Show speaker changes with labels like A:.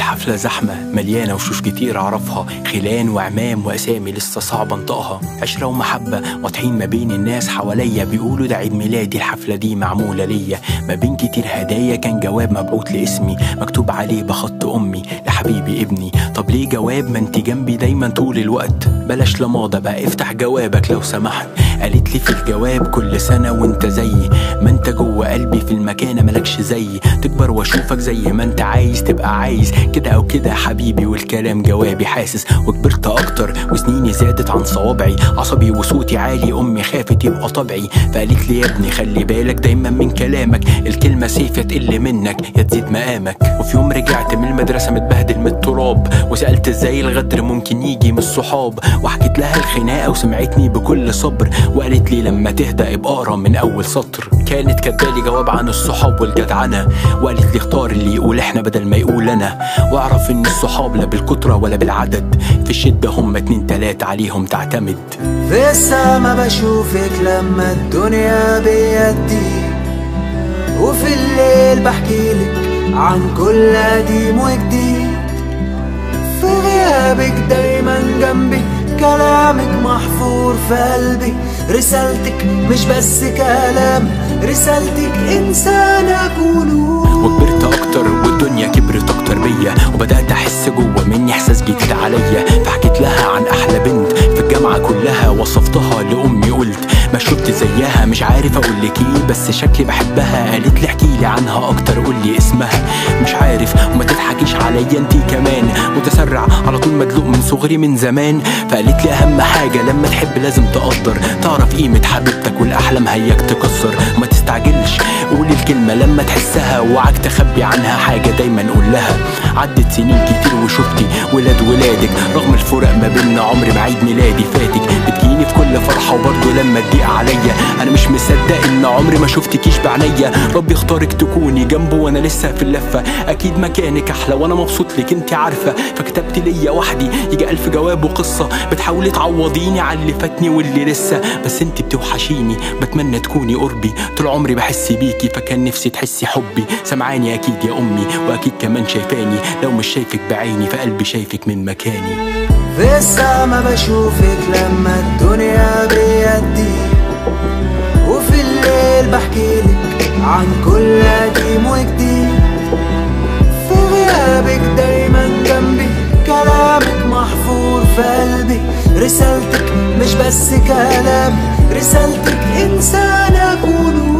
A: الحفلة زحمة مليانة وشوش كتير اعرفها، خلان وعمام واسامي لسه صعب انطقها، عشرة ومحبة واضحين ما بين الناس حواليا، بيقولوا ده عيد ميلادي الحفلة دي معمولة ليا. ما بين كتير هدايا كان جواب مبعوت لاسمي مكتوب عليه بخط امي لحبيبي ابني. طب ليه جواب ما انت جنبي دايما طول الوقت؟ بلاش لماضة بقى افتح جوابك لو سمحت. قالت لي في الجواب كل سنة وانت زيي، ما انت جوه قلبي في المكانة ملكش زيي، تكبر واشوفك زي ما انت عايز تبقى عايز كده او كده حبيبي. والكلام جوابي حاسس وكبرت اكتر وسنيني زادت عن صوابعي، عصبي وصوتي عالي امي خافت يبقى طبعي، فقالت لي يا ابني خلي بالك دايما من كلامك، الكلمة سيف يا تقل منك يا تزيد مقامك. وفي يوم رجعت من المدرسة متبهدل من التراب، وسألت ازاي الغدر ممكن يجي من الصحاب، وحكيت لها الخناقة وسمعتني بكل صبر، وقالت لي لما تهدى ابقى اقرا من اول سطر. كانت كاتبالي جواب عن الصحاب والجدعنة، وقالت لي اختار اللي يقول احنا بدل ما يقول انا، واعرف ان الصحاب لا بالكترة ولا بالعدد، في الشدة هم 2 3 عليهم تعتمد.
B: في السما بشوفك لما الدنيا بيدي، وفي الليل بحكيلك عن كل قديم وجديد، في غيابك دايما جنبي كلامك محفور في قلبي، رسالتك مش بس كلام، رسالتك إنسان أكون.
A: وكبرت اكتر والدنيا كبرت اكتر بيا، وبدأت احس جوه مني احساس جديد عليا، فحكيت لها عن احلى بنت في الجامعة كلها، وصفتها لامي قلت ما شفت زيها، مش عارف اقولك ايه بس شكلي بحبها. قالت لي احكيلي عنها اكتر قولي اسمها، مش عارف وما تضحكيش عليا انتي كمان، متسرع على طول مدلوق من صغري من زمان. فقالت لي اهم حاجة لما تحب لازم تقدر، تعرف قيمة حبيبتك والاحلام هياك تكسر، وما تستعجلش قولي الكلمة لما تحسها، وعاك تخبي عنها حاجة دايما قول لها. عدت سنين كتير وشفتي ولاد ولادك، رغم الفرق ما بيننا عمري ما عيد ميلادي فاتك، بتجيني في كل فرحة وبرضه لما تضيق عليا، انا مش مصدق ان عمري ما شفتكيش بعينيا. ربي اختارك تكوني جنبه وانا لسه في اللفة، اكيد مكانك احلى وانا مبسوط لك انت عارفة، فكتبت ليا وحدي يجي 1000 جواب وقصة، بتحاولي تعوضيني على اللي فاتني واللي لسه، بس انت بتوحشيني بتمنى تكوني قربي، طول عمري بحس بيكي فكان نفسي تحسي حبي، سمعاني اكيد يا امي واكيد كمان شايفاني، لو مش شايفك بعيني فقلبي شايفك من مكاني.
B: في السما بشوفك لما الدنيا بيدي، وفي الليل بحكيلك عن كل قديم وجديد، في غيابك دايما جنبي كلامك محفور في قلبي، رسالتك مش بس كلام، رسالتك إنسان أكون.